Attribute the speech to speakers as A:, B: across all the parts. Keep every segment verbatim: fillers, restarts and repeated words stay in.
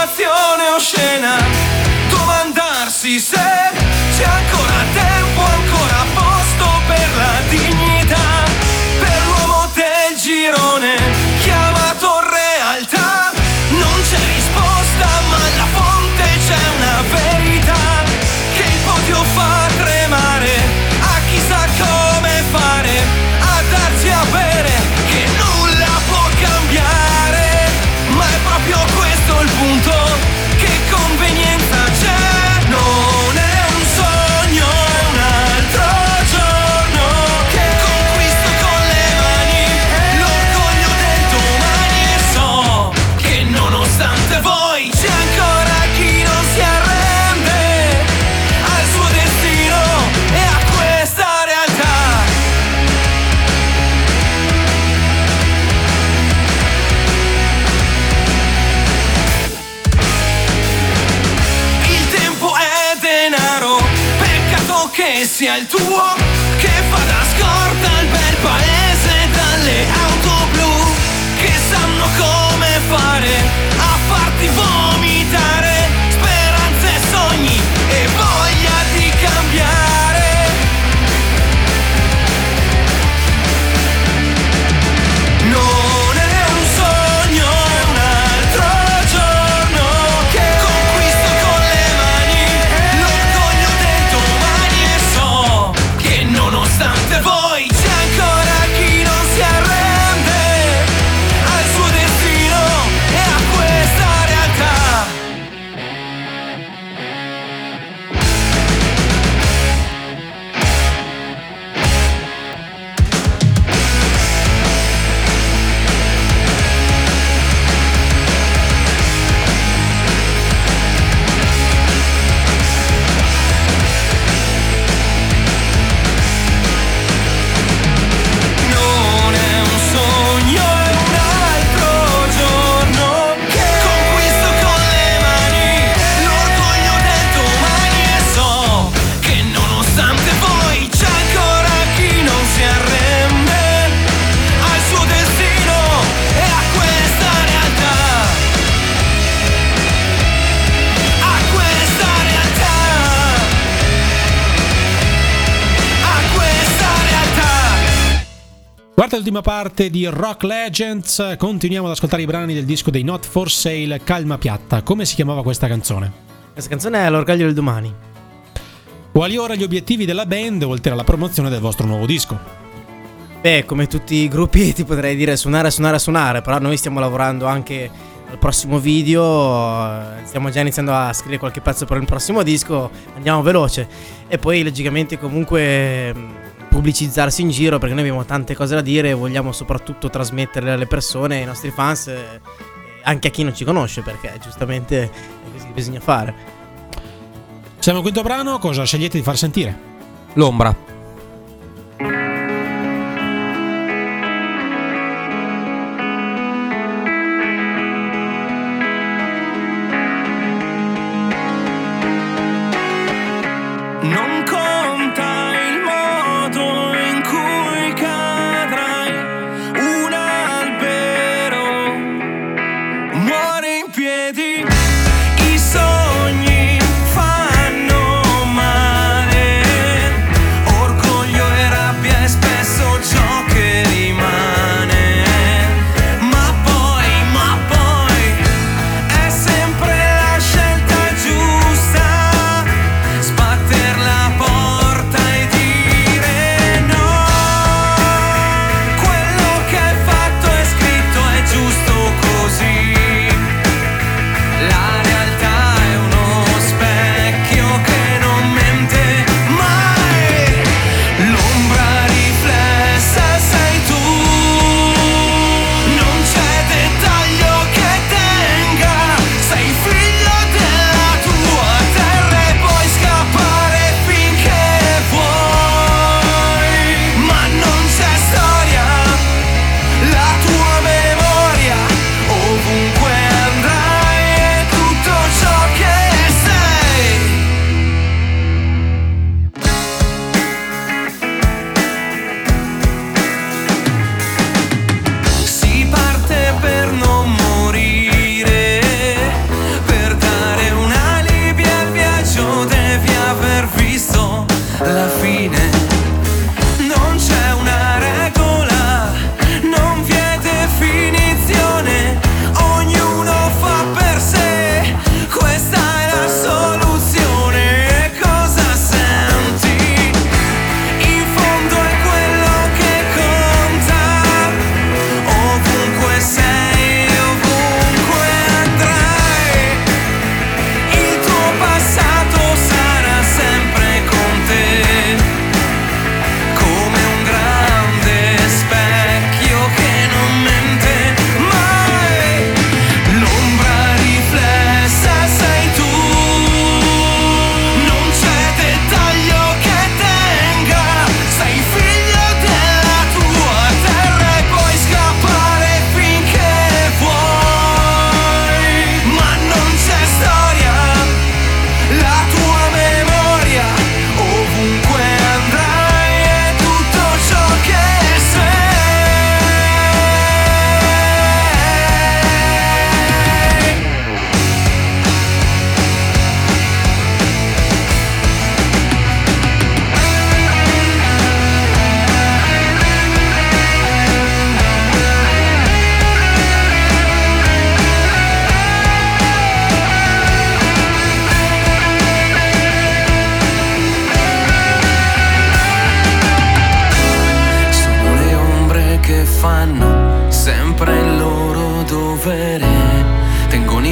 A: situazione oscena, domandarsi se c'è ancora tempo, ancora posto per la dignità, per l'uomo del girone chiamato realtà. Non c'è risposta ma alla fonte c'è una verità che il podio fa tremare, a chi sa come fare, a darsi a bere che nulla può cambiare. Ma è proprio questo il punto, che convenienza c'è, non è un sogno, è un altro giorno che conquisto con le mani l'orgoglio del domani. E so che nonostante voi c'è ancora chi non si arrende al suo destino e a questa realtà. Il tempo è denaro, peccato che sia il tuo, che fa da scorta al bel paese dalle auto blu che sanno come fare a farti vomitare speranze e sogni e voglia di cambiare. Non è un sogno, è un altro giorno che conquisto con le mani l'orgoglio del domani. E so che nonostante voi c'è ancora chi non si arrende al suo destino e a questa realtà. Non è un sogno, è un altro giorno che conquisto con le mani l'orgoglio del domani. E so che nonostante voi c'è ancora chi non si arrende al suo destino e a questa realtà, a questa realtà, a questa realtà.
B: Quarta e ultima parte di Rock Legends, continuiamo ad ascoltare i brani del disco dei Not For Sale, Calma Piatta. Come si chiamava questa canzone?
C: Questa canzone è l'orgoglio del domani.
B: Quali ora gli obiettivi della band oltre alla promozione del vostro nuovo disco?
C: Beh, come tutti i gruppi ti potrei dire suonare, suonare, suonare, però noi stiamo lavorando anche al prossimo video, eh, stiamo già iniziando a scrivere qualche pezzo per il prossimo disco, andiamo veloce. E poi logicamente comunque mh, pubblicizzarsi in giro, perché noi abbiamo tante cose da dire e vogliamo soprattutto trasmetterle alle persone, ai nostri fans, eh, anche a chi non ci conosce, perché giustamente è così che bisogna fare.
B: Siamo al quinto brano, cosa scegliete di far sentire?
D: L'ombra.
A: Non conta il modo in cui cadrai, un albero muore in piedi, i sogni fanno male, orgoglio e rabbia e spesso ciò che rimane, ma poi, ma poi è sempre la scelta giusta, sbattere la porta e dire no. Quello che hai fatto è scritto, è giusto così. La realtà è uno specchio che non mente mai. L'ombra riflessa sei tu. Non c'è dettaglio che tenga. Sei figlio della tua terra e puoi scappare finché vuoi, ma non c'è storia, la tua memoria ovunque andrai è tutto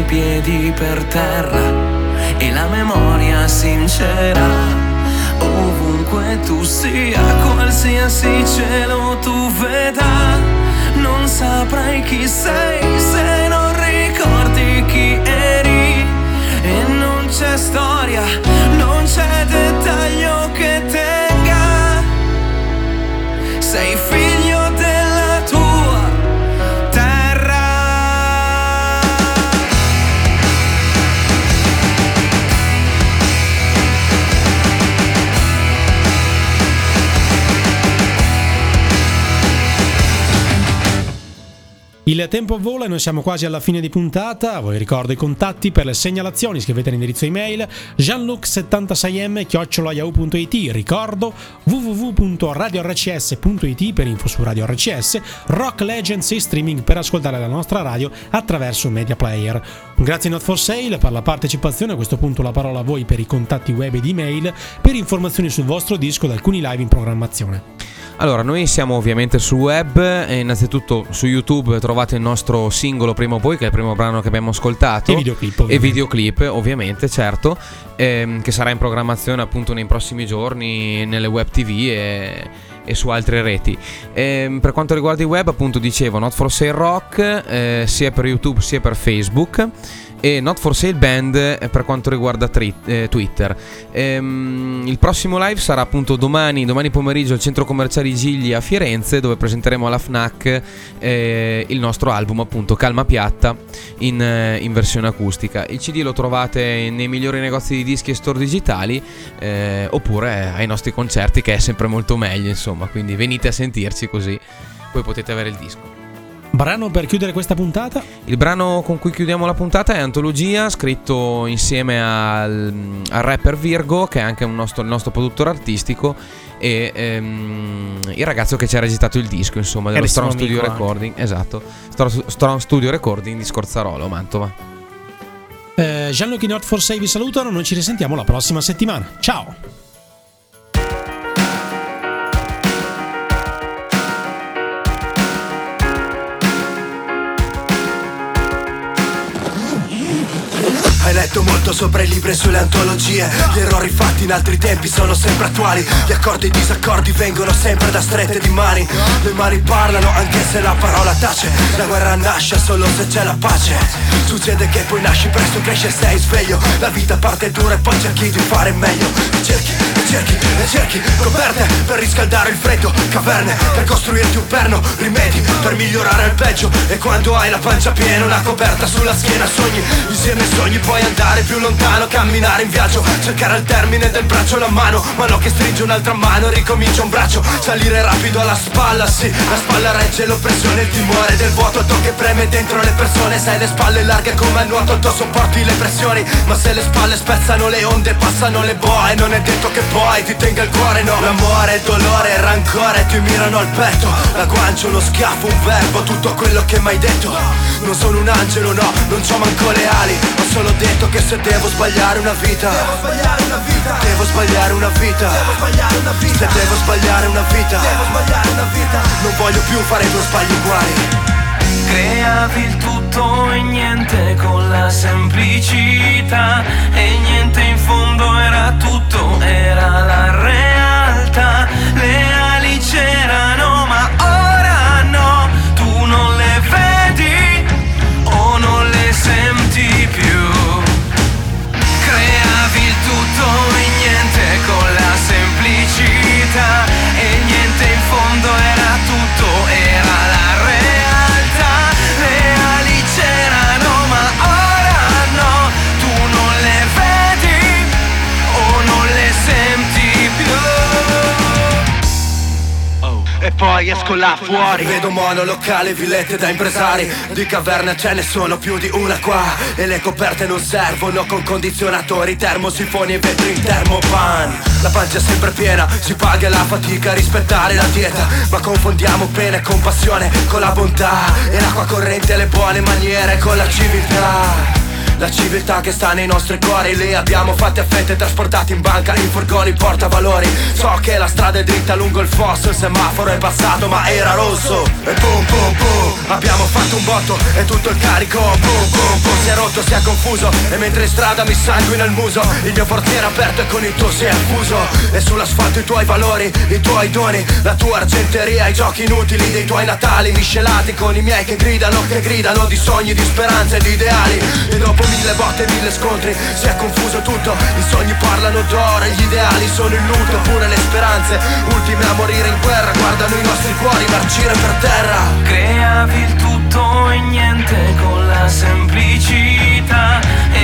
A: i piedi per terra e la memoria sincera. Ovunque tu sia, qualsiasi cielo tu veda, non saprai chi sei se non ricordi chi eri. E non c'è storia, non c'è dettaglio che tenga. Sei figlio della tua terra.
B: Il tempo vola e noi siamo quasi alla fine di puntata. Vi ricordo i contatti per le segnalazioni: scrivete all'indirizzo email gianluc settantasei m chiocciola yahoo punto it. Ricordo w w w punto radio r c s punto i t per info su Radio R C S, Rock Legends e streaming per ascoltare la nostra radio attraverso Media Player. Grazie a Not For Sale per la partecipazione. A questo punto la parola a voi per i contatti web ed email per informazioni sul vostro disco ed alcuni live in programmazione.
D: Allora, noi siamo ovviamente sul web e innanzitutto su YouTube trovate il nostro singolo Prima o Poi, che è il primo brano che abbiamo ascoltato.
B: E videoclip, ovviamente.
D: E videoclip, ovviamente, certo, ehm, che sarà in programmazione appunto nei prossimi giorni nelle web T V e, e su altre reti. E, per quanto riguarda i web, appunto dicevo, Not For Sale Rock, eh, sia per YouTube sia per Facebook, e Not For Sale Band per quanto riguarda tri- eh, Twitter. Ehm, il prossimo live sarà appunto domani, domani pomeriggio al centro commerciale Gigli a Firenze, dove presenteremo alla Fnac eh, il nostro album appunto Calma Piatta in, eh, in versione acustica. Il C D lo trovate nei migliori negozi di dischi e store digitali eh, oppure ai nostri concerti, che è sempre molto meglio, insomma, quindi venite a sentirci così poi potete avere il disco.
B: Brano per chiudere questa puntata?
D: Il brano con cui chiudiamo la puntata è Antologia, scritto insieme al, al rapper Virgo, che è anche un nostro, il nostro produttore artistico, e ehm, il ragazzo che ci ha registrato il disco, insomma, dello
C: Carissimo
D: Strong Studio
C: amico
D: Recording. Esatto, Stro- Strong Studio Recording di Scorzarolo, Mantova.
B: Eh, Gianluca Not For Sale vi salutano, noi ci risentiamo la prossima settimana. Ciao!
E: Hai letto molto sopra i libri e sulle antologie. Gli errori fatti in altri tempi sono sempre attuali. Gli accordi e i disaccordi vengono sempre da strette di mani. Le mani parlano anche se la parola tace. La guerra nasce solo se c'è la pace. Succede che poi nasci presto, cresci e sei sveglio. La vita parte dura e poi cerchi di fare meglio. E cerchi, e cerchi, e cerchi coperte per riscaldare il freddo, caverne per costruirti un perno, rimedi per migliorare il peggio. E quando hai la pancia piena, una coperta sulla schiena, sogni insieme sogni, puoi andare più lontano, camminare in viaggio, cercare al termine del braccio la mano, mano che stringe un'altra mano e ricomincia un braccio, salire rapido alla spalla, sì, la spalla regge l'oppressione, il timore del vuoto che preme dentro le persone, sai le spalle larghe come a nuoto, tu sopporti le pressioni, ma se le spalle spezzano le onde, passano le boe, non è detto che poi ti tenga il cuore, no, l'amore, il dolore, il rancore ti mirano al petto, la guancia, uno schiaffo, un verbo, tutto quello che m'hai detto, non sono un angelo, no, non c'ho manco le ali, ho solo detto che se devo sbagliare una vita, devo sbagliare una vita, devo sbagliare una vita, devo sbagliare una vita, se devo sbagliare una vita, devo sbagliare una vita, non voglio più fare due sbagli uguali.
A: Creavi il tutto e niente con la semplicità, e niente in fondo era tutto, era la realtà, le ali c'erano ma ora no, tu non le vedi o non le senti più. Creavi il tutto e niente con la semplicità, e niente in fondo era tutto, era la realtà, le ali c'erano ma ora no, tu non le vedi o non le senti più.
E: E poi esco là fuori, vedo monolocale, villette da impresari, di caverne ce ne sono più di una qua, e le coperte non servono con condizionatori, termosifoni e vetri in termopan. La pancia è sempre piena, si paga la fatica a rispettare la dieta, ma confondiamo pena e compassione con la bontà, e l'acqua corrente e le buone maniere con la civiltà. La civiltà che sta nei nostri cuori, li abbiamo fatti a fette, trasportati in banca, in furgoni portavalori. So che la strada è dritta lungo il fosso, il semaforo è passato ma era rosso. E boom boom boom, abbiamo fatto un botto e tutto il carico boom boom boom si è rotto, si è confuso. E mentre in strada mi sanguina il muso, il mio portiere aperto e con il tuo si è fuso. E sull'asfalto i tuoi valori, i tuoi doni, la tua argenteria, i giochi inutili dei tuoi natali, miscelati con i miei che gridano, che gridano di sogni, di speranze e di ideali. E dopo mille botte e mille scontri si è confuso tutto, i sogni parlano d'oro, gli ideali sono in lutto, pure le speranze ultime a morire in guerra guardano i nostri cuori marcire per terra.
A: Creavi il tutto e niente con la semplicità,